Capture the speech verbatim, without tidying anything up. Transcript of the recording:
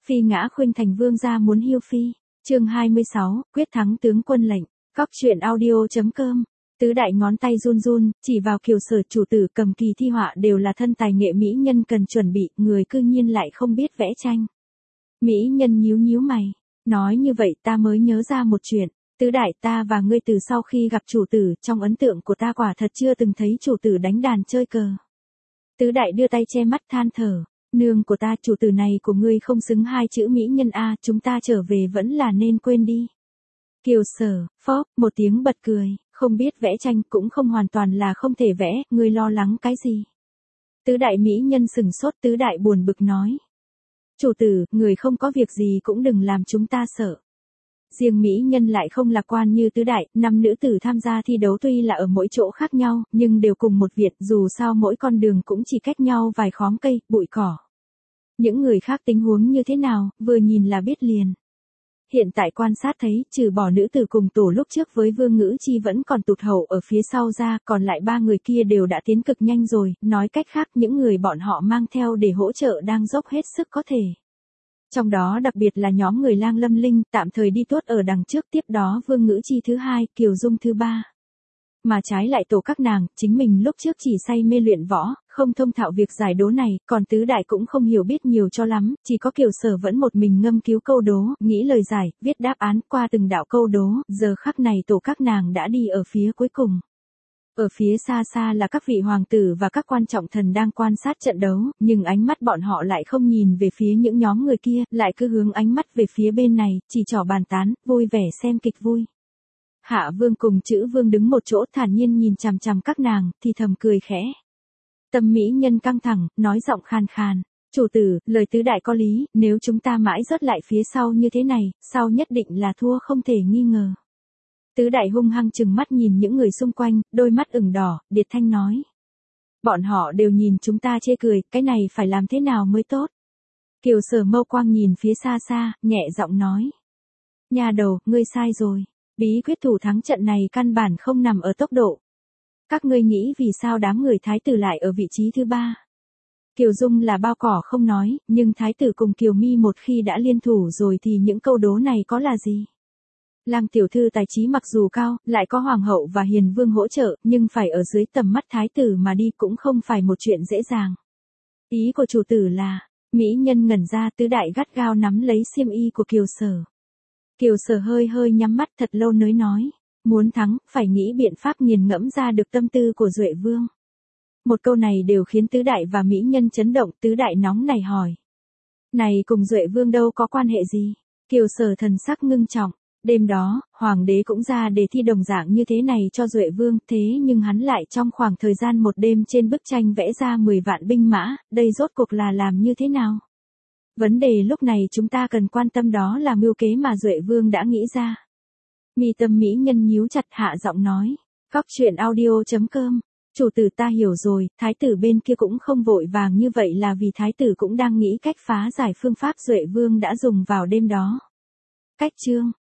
Phi ngã khuynh thành vương gia muốn hiêu phi. Chương hai mươi sáu, quyết thắng tướng quân lệnh. Cóc truyện audio.com. Tứ đại ngón tay run run, chỉ vào Kiều Sở chủ tử cầm kỳ thi họa đều là thân tài nghệ mỹ nhân cần chuẩn bị, người cư nhiên lại không biết vẽ tranh. Mỹ nhân nhíu nhíu mày, nói như vậy ta mới nhớ ra một chuyện. Tứ đại, ta và ngươi từ sau khi gặp chủ tử, trong ấn tượng của ta quả thật chưa từng thấy chủ tử đánh đàn chơi cờ. Tứ đại đưa tay che mắt than thở, nương của ta, chủ tử này của ngươi không xứng hai chữ mỹ nhân a, chúng ta trở về vẫn là nên quên đi. Kiều Sở, phóp, một tiếng bật cười, không biết vẽ tranh cũng không hoàn toàn là không thể vẽ, ngươi lo lắng cái gì? Tứ đại mỹ nhân sừng sốt, tứ đại buồn bực nói. Chủ tử, người không có việc gì cũng đừng làm chúng ta sợ. Riêng mỹ nhân lại không lạc quan như tứ đại, năm nữ tử tham gia thi đấu tuy là ở mỗi chỗ khác nhau, nhưng đều cùng một viện, dù sao mỗi con đường cũng chỉ cách nhau vài khóm cây, bụi cỏ. Những người khác tình huống như thế nào, vừa nhìn là biết liền. Hiện tại quan sát thấy, trừ bỏ nữ tử cùng tổ lúc trước với Vương Ngữ Chi vẫn còn tụt hậu ở phía sau ra, còn lại ba người kia đều đã tiến cực nhanh rồi, nói cách khác những người bọn họ mang theo để hỗ trợ đang dốc hết sức có thể. Trong đó đặc biệt là nhóm người Lang Lâm Linh, tạm thời đi tuốt ở đằng trước, tiếp đó Vương Ngữ Chi thứ hai, Kiều Dung thứ ba. Mà trái lại tổ các nàng, chính mình lúc trước chỉ say mê luyện võ, không thông thạo việc giải đố này, còn tứ đại cũng không hiểu biết nhiều cho lắm, chỉ có Kiều Sở vẫn một mình ngâm cứu câu đố, nghĩ lời giải, viết đáp án qua từng đạo câu đố, giờ khắc này tổ các nàng đã đi ở phía cuối cùng. Ở phía xa xa là các vị hoàng tử và các quan trọng thần đang quan sát trận đấu, nhưng ánh mắt bọn họ lại không nhìn về phía những nhóm người kia, lại cứ hướng ánh mắt về phía bên này, chỉ trỏ bàn tán, vui vẻ xem kịch vui. Hạ Vương cùng Chữ Vương đứng một chỗ thản nhiên nhìn chằm chằm các nàng, thì thầm cười khẽ. Tâm mỹ nhân căng thẳng, nói giọng khàn khàn. Chủ tử, lời tứ đại có lý, nếu chúng ta mãi rớt lại phía sau như thế này, sau nhất định là thua không thể nghi ngờ. Tứ đại hung hăng chừng mắt nhìn những người xung quanh, đôi mắt ửng đỏ, điệt thanh nói. Bọn họ đều nhìn chúng ta chê cười, cái này phải làm thế nào mới tốt. Kiều Sở mâu quang nhìn phía xa xa, nhẹ giọng nói. Nhà đầu, ngươi sai rồi. Bí quyết thủ thắng trận này căn bản không nằm ở tốc độ. Các ngươi nghĩ vì sao đám người thái tử lại ở vị trí thứ ba? Kiều Dung là bao cỏ không nói, nhưng thái tử cùng Kiều Mi một khi đã liên thủ rồi thì những câu đố này có là gì? Lang tiểu thư tài trí mặc dù cao, lại có hoàng hậu và hiền vương hỗ trợ, nhưng phải ở dưới tầm mắt thái tử mà đi cũng không phải một chuyện dễ dàng. Ý của chủ tử là, mỹ nhân ngẩn ra, tứ đại gắt gao nắm lấy xiêm y của Kiều Sở. Kiều Sở hơi hơi nhắm mắt thật lâu nới nói, muốn thắng, phải nghĩ biện pháp nghiền ngẫm ra được tâm tư của Duệ Vương. Một câu này đều khiến tứ đại và mỹ nhân chấn động, tứ đại nóng này hỏi. Này cùng Duệ Vương đâu có quan hệ gì? Kiều Sở thần sắc ngưng trọng, đêm đó, hoàng đế cũng ra đề thi đồng dạng như thế này cho Duệ Vương, thế nhưng hắn lại trong khoảng thời gian một đêm trên bức tranh vẽ ra mười vạn binh mã, đây rốt cuộc là làm như thế nào? Vấn đề lúc này chúng ta cần quan tâm đó là mưu kế mà Duệ Vương đã nghĩ ra. Mi tâm mỹ nhân nhíu chặt, hạ giọng nói. Cóc truyện audio.com. Chủ tử, ta hiểu rồi, thái tử bên kia cũng không vội vàng như vậy là vì thái tử cũng đang nghĩ cách phá giải phương pháp Duệ Vương đã dùng vào đêm đó. Cách chương.